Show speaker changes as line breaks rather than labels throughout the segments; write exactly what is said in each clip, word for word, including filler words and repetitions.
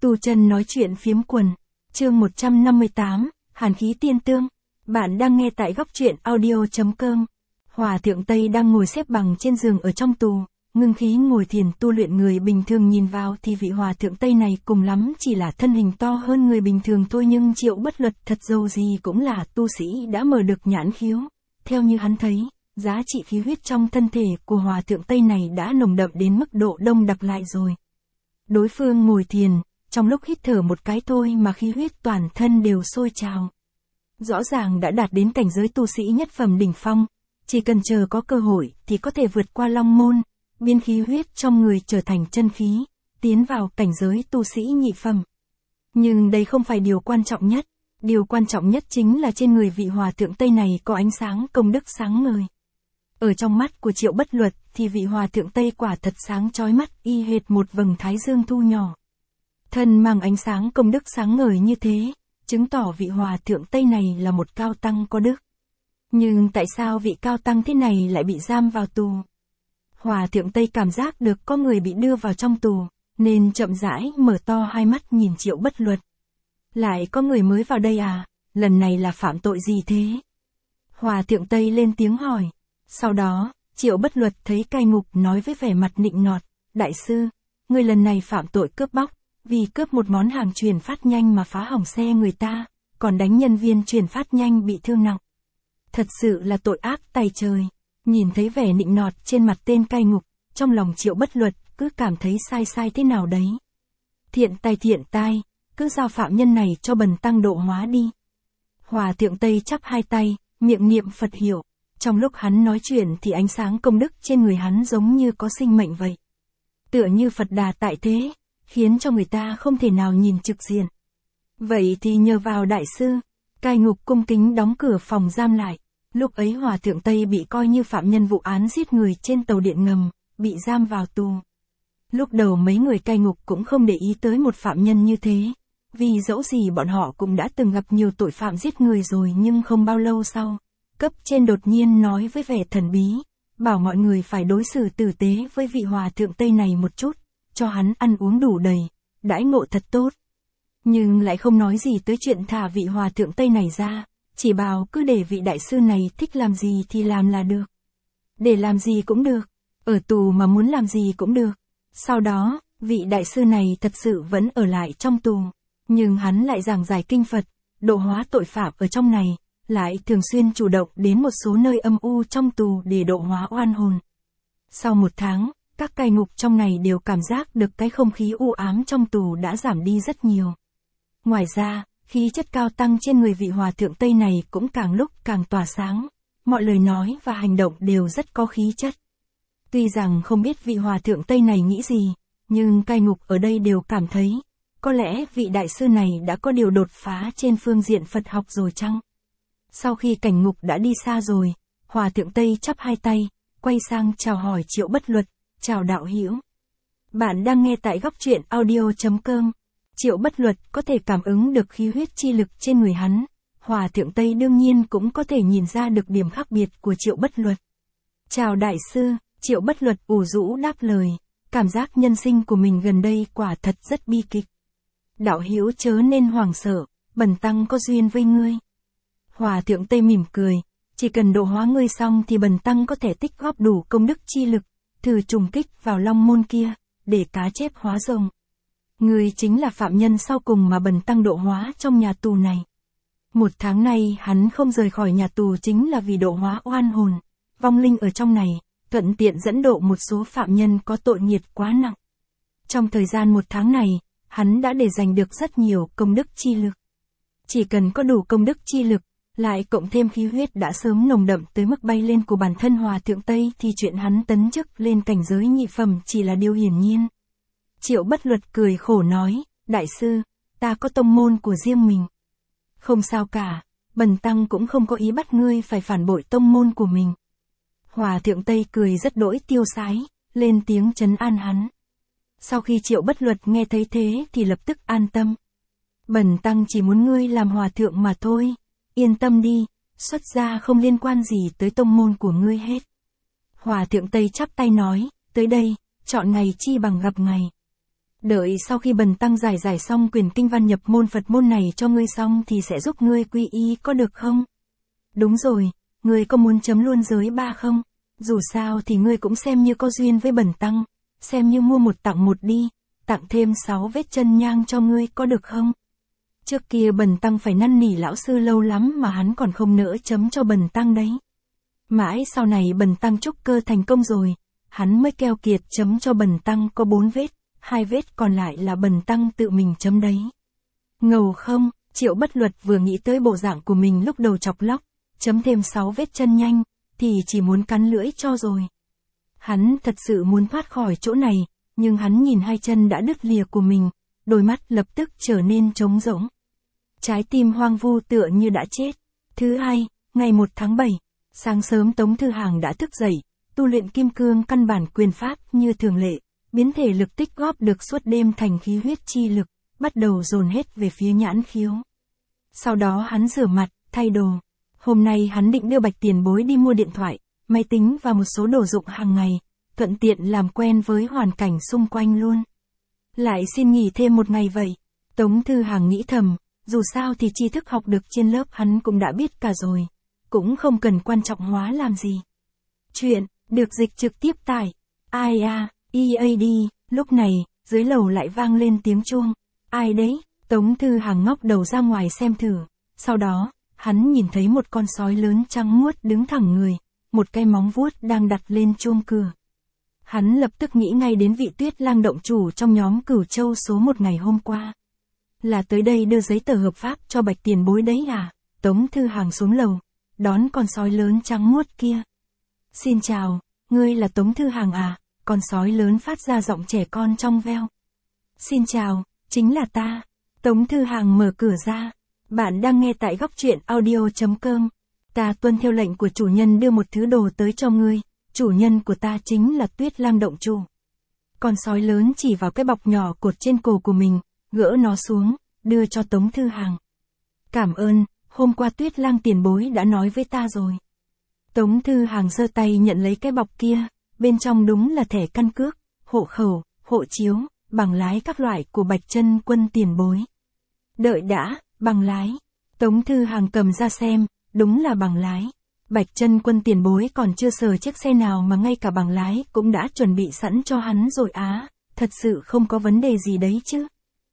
Tu chân nói chuyện phiếm quần. Chương một trăm năm mươi tám, Hàn khí tiên tương. Bạn đang nghe tại góc truyện audio chấm com. Hòa thượng Tây đang ngồi xếp bằng trên giường ở trong tù, ngưng khí ngồi thiền tu luyện. Người bình thường nhìn vào thì vị hòa thượng Tây này cùng lắm chỉ là thân hình to hơn người bình thường thôi, nhưng Triệu Bất Luật thật dầu gì cũng là tu sĩ đã mở được nhãn khiếu. Theo như hắn thấy, giá trị khí huyết trong thân thể của hòa thượng Tây này đã nồng đậm đến mức độ đông đặc lại rồi. Đối phương ngồi thiền, trong lúc hít thở một cái thôi mà khí huyết toàn thân đều sôi trào. Rõ ràng đã đạt đến cảnh giới tu sĩ nhất phẩm đỉnh phong, chỉ cần chờ có cơ hội thì có thể vượt qua long môn, biến khí huyết trong người trở thành chân khí, tiến vào cảnh giới tu sĩ nhị phẩm. Nhưng đây không phải điều quan trọng nhất, điều quan trọng nhất chính là trên người vị hòa thượng Tây này có ánh sáng công đức sáng ngời. Ở trong mắt của Triệu Bất Luật thì vị hòa thượng Tây quả thật sáng chói mắt, y hệt một vầng thái dương thu nhỏ. Thân mang ánh sáng công đức sáng ngời như thế, chứng tỏ vị hòa thượng Tây này là một cao tăng có đức. Nhưng tại sao vị cao tăng thế này lại bị giam vào tù? Hòa thượng Tây cảm giác được có người bị đưa vào trong tù, nên chậm rãi mở to hai mắt nhìn Triệu Bất Luật. Lại có người mới vào đây à? Lần này là phạm tội gì thế? Hòa thượng Tây lên tiếng hỏi. Sau đó, Triệu Bất Luật thấy cai ngục nói với vẻ mặt nịnh nọt, đại sư, người lần này phạm tội cướp bóc, vì cướp một món hàng chuyển phát nhanh mà phá hỏng xe người ta, còn đánh nhân viên chuyển phát nhanh bị thương nặng. Thật sự là tội ác tày trời. Nhìn thấy vẻ nịnh nọt trên mặt tên cai ngục, trong lòng Triệu Bất Luật cứ cảm thấy sai sai thế nào đấy. Thiện tai thiện tai, cứ giao phạm nhân này cho bần tăng độ hóa đi. Hòa thượng Tây chắp hai tay, miệng niệm Phật hiệu. Trong lúc hắn nói chuyện thì ánh sáng công đức trên người hắn giống như có sinh mệnh vậy. Tựa như Phật Đà tại thế, khiến cho người ta không thể nào nhìn trực diện. Vậy thì nhờ vào đại sư, cai ngục cung kính đóng cửa phòng giam lại. Lúc ấy hòa thượng Tây bị coi như phạm nhân vụ án giết người trên tàu điện ngầm, bị giam vào tù. Lúc đầu mấy người cai ngục cũng không để ý tới một phạm nhân như thế, vì dẫu gì bọn họ cũng đã từng gặp nhiều tội phạm giết người rồi, nhưng không bao lâu sau, cấp trên đột nhiên nói với vẻ thần bí, bảo mọi người phải đối xử tử tế với vị hòa thượng Tây này một chút, cho hắn ăn uống đủ đầy, đãi ngộ thật tốt. Nhưng lại không nói gì tới chuyện thả vị hòa thượng Tây này ra, chỉ bảo cứ để vị đại sư này thích làm gì thì làm là được. Để làm gì cũng được, ở tù mà muốn làm gì cũng được. Sau đó, vị đại sư này thật sự vẫn ở lại trong tù, nhưng hắn lại giảng giải kinh Phật, độ hóa tội phạm ở trong này, lại thường xuyên chủ động đến một số nơi âm u trong tù để độ hóa oan hồn. Sau một tháng, các cai ngục trong này đều cảm giác được cái không khí u ám trong tù đã giảm đi rất nhiều. Ngoài ra, khí chất cao tăng trên người vị hòa thượng Tây này cũng càng lúc càng tỏa sáng, mọi lời nói và hành động đều rất có khí chất. Tuy rằng không biết vị hòa thượng Tây này nghĩ gì, nhưng cai ngục ở đây đều cảm thấy, có lẽ vị đại sư này đã có điều đột phá trên phương diện Phật học rồi chăng? Sau khi cảnh ngục đã đi xa rồi, hòa thượng Tây chắp hai tay, quay sang chào hỏi Triệu Bất Luật, chào đạo hữu. Bạn đang nghe tại góc truyện audio chấm com. Triệu Bất Luật có thể cảm ứng được khí huyết chi lực trên người hắn, hòa thượng Tây đương nhiên cũng có thể nhìn ra được điểm khác biệt của Triệu Bất Luật. Chào đại sư, Triệu Bất Luật ủ rũ đáp lời, cảm giác nhân sinh của mình gần đây quả thật rất bi kịch. Đạo hữu chớ nên hoảng sợ, bần tăng có duyên với ngươi. Hòa thượng Tây mỉm cười, chỉ cần độ hóa ngươi xong thì bần tăng có thể tích góp đủ công đức chi lực, thử trùng kích vào long môn kia, để cá chép hóa rồng. Ngươi chính là phạm nhân sau cùng mà bần tăng độ hóa trong nhà tù này. Một tháng nay hắn không rời khỏi nhà tù chính là vì độ hóa oan hồn, vong linh ở trong này, thuận tiện dẫn độ một số phạm nhân có tội nghiệp quá nặng. Trong thời gian một tháng này, hắn đã để dành được rất nhiều công đức chi lực. Chỉ cần có đủ công đức chi lực, lại cộng thêm khí huyết đã sớm nồng đậm tới mức bay lên của bản thân hòa thượng Tây thì chuyện hắn tấn chức lên cảnh giới nhị phẩm chỉ là điều hiển nhiên. Triệu Bất Luật cười khổ nói, đại sư, ta có tông môn của riêng mình. Không sao cả, bần tăng cũng không có ý bắt ngươi phải phản bội tông môn của mình. Hòa thượng Tây cười rất đỗi tiêu sái, lên tiếng trấn an hắn. Sau khi Triệu Bất Luật nghe thấy thế thì lập tức an tâm. Bần tăng chỉ muốn ngươi làm hòa thượng mà thôi, yên tâm đi, xuất gia không liên quan gì tới tông môn của ngươi hết. Hòa thượng Tây chắp tay nói, tới đây, chọn ngày chi bằng gặp ngày. Đợi sau khi bần tăng giải giải xong quyển kinh văn nhập môn Phật môn này cho ngươi xong thì sẽ giúp ngươi quy y có được không? Đúng rồi, ngươi có muốn chấm luôn giới ba không? Dù sao thì ngươi cũng xem như có duyên với bần tăng, xem như mua một tặng một đi, tặng thêm sáu vết chân nhang cho ngươi có được không? Trước kia bần tăng phải năn nỉ lão sư lâu lắm mà hắn còn không nỡ chấm cho bần tăng đấy. Mãi sau này bần tăng trúc cơ thành công rồi, hắn mới keo kiệt chấm cho bần tăng có bốn vết, hai vết còn lại là bần tăng tự mình chấm đấy. Ngầu không? Triệu Bất Luật vừa nghĩ tới bộ dạng của mình lúc đầu chọc lóc, chấm thêm sáu vết chân nhanh, thì chỉ muốn cắn lưỡi cho rồi. Hắn thật sự muốn thoát khỏi chỗ này, nhưng hắn nhìn hai chân đã đứt lìa của mình, đôi mắt lập tức trở nên trống rỗng. Trái tim hoang vu tựa như đã chết. Thứ hai, ngày một tháng bảy, sáng sớm Tống Thư Hàng đã thức dậy, tu luyện kim cương căn bản quyền pháp như thường lệ, biến thể lực tích góp được suốt đêm thành khí huyết chi lực, bắt đầu dồn hết về phía nhãn khiếu. Sau đó hắn rửa mặt, thay đồ. Hôm nay hắn định đưa Bạch tiền bối đi mua điện thoại, máy tính và một số đồ dụng hàng ngày, thuận tiện làm quen với hoàn cảnh xung quanh luôn. Lại xin nghỉ thêm một ngày vậy. Tống Thư Hàng nghĩ thầm, dù sao thì tri thức học được trên lớp hắn cũng đã biết cả rồi, cũng không cần quan trọng hóa làm gì. Chuyện, được dịch trực tiếp tại i a e a d. Lúc này, dưới lầu lại vang lên tiếng chuông. Ai đấy? Tống Thư Hàng ngóc đầu ra ngoài xem thử. Sau đó, hắn nhìn thấy một con sói lớn trắng muốt đứng thẳng người, một cái móng vuốt đang đặt lên chuông cửa. Hắn lập tức nghĩ ngay đến vị Tuyết Lang động chủ trong nhóm Cửu Châu số một ngày hôm qua. Là tới đây đưa giấy tờ hợp pháp cho Bạch tiền bối đấy à? Tống Thư Hàng xuống lầu, đón con sói lớn trắng muốt kia. Xin chào, ngươi là Tống Thư Hàng à? Con sói lớn phát ra giọng trẻ con trong veo. Xin chào, chính là ta. Tống Thư Hàng mở cửa ra. Bạn đang nghe tại góc truyện audio.com. Ta tuân theo lệnh của chủ nhân đưa một thứ đồ tới cho ngươi. Chủ nhân của ta chính là Tuyết Lang động chủ. Con sói lớn chỉ vào cái bọc nhỏ cột trên cổ của mình, gỡ nó xuống, đưa cho Tống Thư Hàng. Cảm ơn, hôm qua Tuyết Lang tiền bối đã nói với ta rồi. Tống Thư Hàng giơ tay nhận lấy cái bọc kia, bên trong đúng là thẻ căn cước, hộ khẩu, hộ chiếu, bằng lái các loại của Bạch Chân Quân tiền bối. Đợi đã, bằng lái. Tống Thư Hàng cầm ra xem, đúng là bằng lái. Bạch Chân Quân tiền bối còn chưa sờ chiếc xe nào mà ngay cả bằng lái cũng đã chuẩn bị sẵn cho hắn rồi á, thật sự không có vấn đề gì đấy chứ.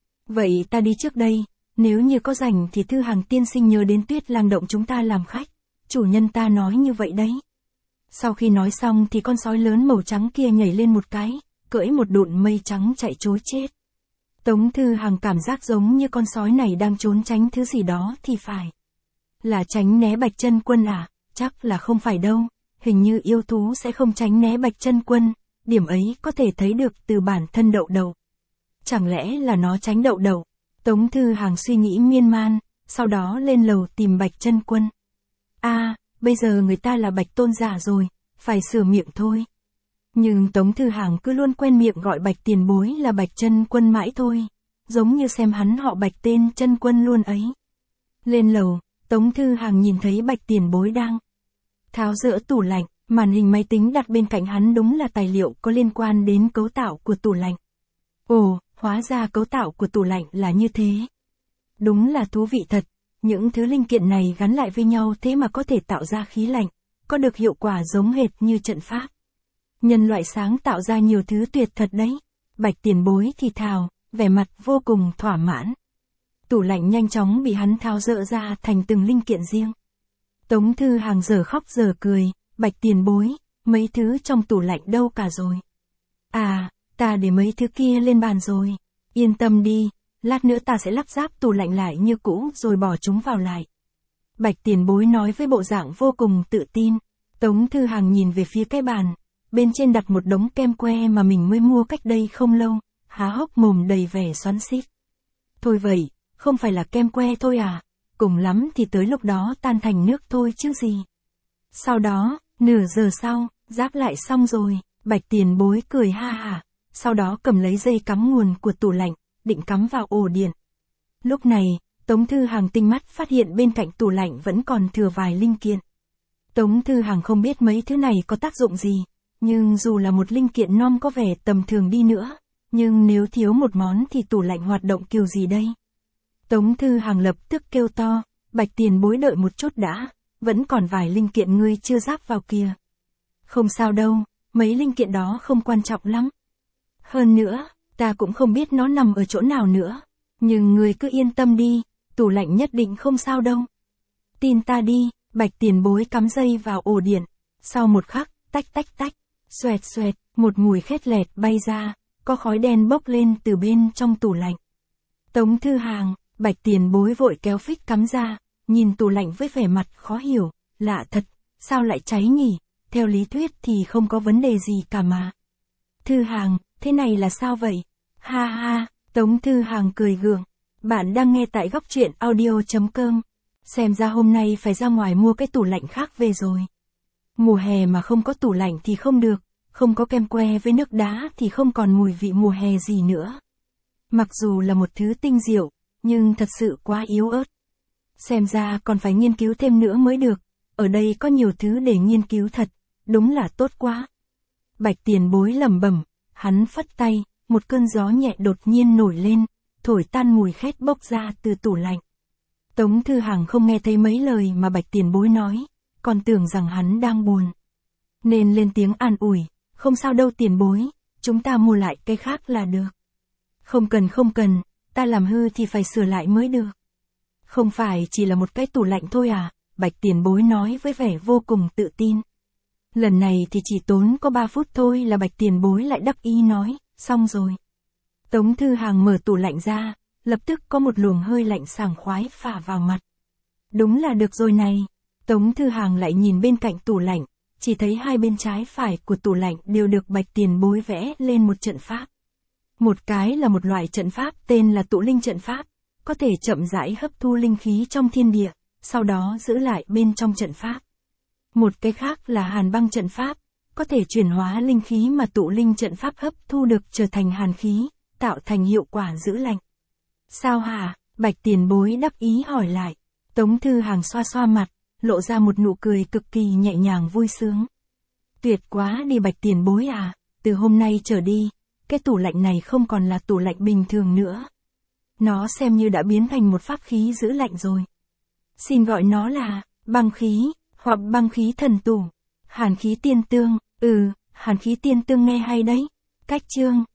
Vậy ta đi trước đây, nếu như có rảnh thì Thư Hàng tiên sinh nhớ đến Tuyết Lang động chúng ta làm khách, chủ nhân ta nói như vậy đấy. Sau khi nói xong thì con sói lớn màu trắng kia nhảy lên một cái, cưỡi một đụn mây trắng chạy trối chết. Tống Thư Hàng cảm giác giống như con sói này đang trốn tránh thứ gì đó thì phải. Là tránh né Bạch Chân Quân à? Chắc là không phải đâu, hình như yêu thú sẽ không tránh né Bạch Chân Quân, điểm ấy có thể thấy được từ bản thân Đậu Đậu. Chẳng lẽ là nó tránh Đậu Đậu? Tống Thư Hàng suy nghĩ miên man, sau đó lên lầu tìm Bạch Chân Quân. A, à, bây giờ người ta là Bạch tôn giả rồi, phải sửa miệng thôi. Nhưng Tống Thư Hàng cứ luôn quen miệng gọi Bạch tiền bối là Bạch Chân Quân mãi thôi, giống như xem hắn họ Bạch tên Chân Quân luôn ấy. Lên lầu, Tống Thư Hàng nhìn thấy Bạch tiền bối đang tháo dỡ tủ lạnh, màn hình máy tính đặt bên cạnh hắn đúng là tài liệu có liên quan đến cấu tạo của tủ lạnh. Ồ, hóa ra cấu tạo của tủ lạnh là như thế. Đúng là thú vị thật, những thứ linh kiện này gắn lại với nhau thế mà có thể tạo ra khí lạnh, có được hiệu quả giống hệt như trận pháp. Nhân loại sáng tạo ra nhiều thứ tuyệt thật đấy. Bạch tiền bối thì thào, vẻ mặt vô cùng thỏa mãn. Tủ lạnh nhanh chóng bị hắn tháo dỡ ra thành từng linh kiện riêng. Tống Thư Hàng giờ khóc giờ cười, Bạch tiền bối, mấy thứ trong tủ lạnh đâu cả rồi. À, ta để mấy thứ kia lên bàn rồi. Yên tâm đi, lát nữa ta sẽ lắp ráp tủ lạnh lại như cũ rồi bỏ chúng vào lại. Bạch tiền bối nói với bộ dạng vô cùng tự tin. Tống Thư Hàng nhìn về phía cái bàn, bên trên đặt một đống kem que mà mình mới mua cách đây không lâu, há hốc mồm đầy vẻ xoắn xít. Thôi vậy, không phải là kem que thôi à, cùng lắm thì tới lúc đó tan thành nước thôi chứ gì. Sau đó, nửa giờ sau, ráp lại xong rồi, Bạch tiền bối cười ha hả, sau đó cầm lấy dây cắm nguồn của tủ lạnh, định cắm vào ổ điện. Lúc này, Tống Thư Hàng tinh mắt phát hiện bên cạnh tủ lạnh vẫn còn thừa vài linh kiện. Tống Thư Hàng không biết mấy thứ này có tác dụng gì, nhưng dù là một linh kiện non có vẻ tầm thường đi nữa, nhưng nếu thiếu một món thì tủ lạnh hoạt động kiểu gì đây? Tống Thư Hàng lập tức kêu to, Bạch tiền bối đợi một chút đã, vẫn còn vài linh kiện ngươi chưa ráp vào kìa. Không sao đâu, mấy linh kiện đó không quan trọng lắm. Hơn nữa, ta cũng không biết nó nằm ở chỗ nào nữa, nhưng ngươi cứ yên tâm đi, tủ lạnh nhất định không sao đâu. Tin ta đi, Bạch tiền bối cắm dây vào ổ điện, sau một khắc, tách tách tách, xoẹt xoẹt, một mùi khét lẹt bay ra, có khói đen bốc lên từ bên trong tủ lạnh. Tống Thư Hàng, Bạch tiền bối vội kéo phích cắm ra, nhìn tủ lạnh với vẻ mặt khó hiểu, lạ thật, sao lại cháy nhỉ, theo lý thuyết thì không có vấn đề gì cả mà. Thư Hàng, thế này là sao vậy? Ha ha, Tống Thư Hàng cười gượng, bạn đang nghe tại góc truyện audio chấm com. Xem ra hôm nay phải ra ngoài mua cái tủ lạnh khác về rồi. Mùa hè mà không có tủ lạnh thì không được, không có kem que với nước đá thì không còn mùi vị mùa hè gì nữa. Mặc dù là một thứ tinh diệu, nhưng thật sự quá yếu ớt. Xem ra còn phải nghiên cứu thêm nữa mới được, ở đây có nhiều thứ để nghiên cứu thật, đúng là tốt quá. Bạch tiền bối lẩm bẩm, hắn phất tay, một cơn gió nhẹ đột nhiên nổi lên, thổi tan mùi khét bốc ra từ tủ lạnh. Tống Thư Hàng không nghe thấy mấy lời mà Bạch tiền bối nói, còn tưởng rằng hắn đang buồn. Nên lên tiếng an ủi, không sao đâu tiền bối, chúng ta mua lại cái khác là được. Không cần không cần, ta làm hư thì phải sửa lại mới được. Không phải chỉ là một cái tủ lạnh thôi à, Bạch tiền bối nói với vẻ vô cùng tự tin. Lần này thì chỉ tốn có ba phút thôi là Bạch tiền bối lại đắc ý nói, xong rồi. Tống Thư Hàng mở tủ lạnh ra, lập tức có một luồng hơi lạnh sảng khoái phả vào mặt. Đúng là được rồi này. Tống Thư Hàng lại nhìn bên cạnh tủ lạnh, chỉ thấy hai bên trái phải của tủ lạnh đều được Bạch tiền bối vẽ lên một trận pháp. Một cái là một loại trận pháp tên là tụ linh trận pháp, có thể chậm rãi hấp thu linh khí trong thiên địa, sau đó giữ lại bên trong trận pháp. Một cái khác là hàn băng trận pháp, có thể chuyển hóa linh khí mà tụ linh trận pháp hấp thu được trở thành hàn khí, tạo thành hiệu quả giữ lạnh. Sao hả? Bạch tiền bối đắc ý hỏi lại. Tống Thư Hàng xoa xoa mặt, lộ ra một nụ cười cực kỳ nhẹ nhàng vui sướng. Tuyệt quá đi Bạch tiền bối à, từ hôm nay trở đi, cái tủ lạnh này không còn là tủ lạnh bình thường nữa. Nó xem như đã biến thành một pháp khí giữ lạnh rồi. Xin gọi nó là, băng khí, hoặc băng khí thần tủ. Hàn khí tiên tương, ừ, hàn khí tiên tương nghe hay đấy. Cách chương.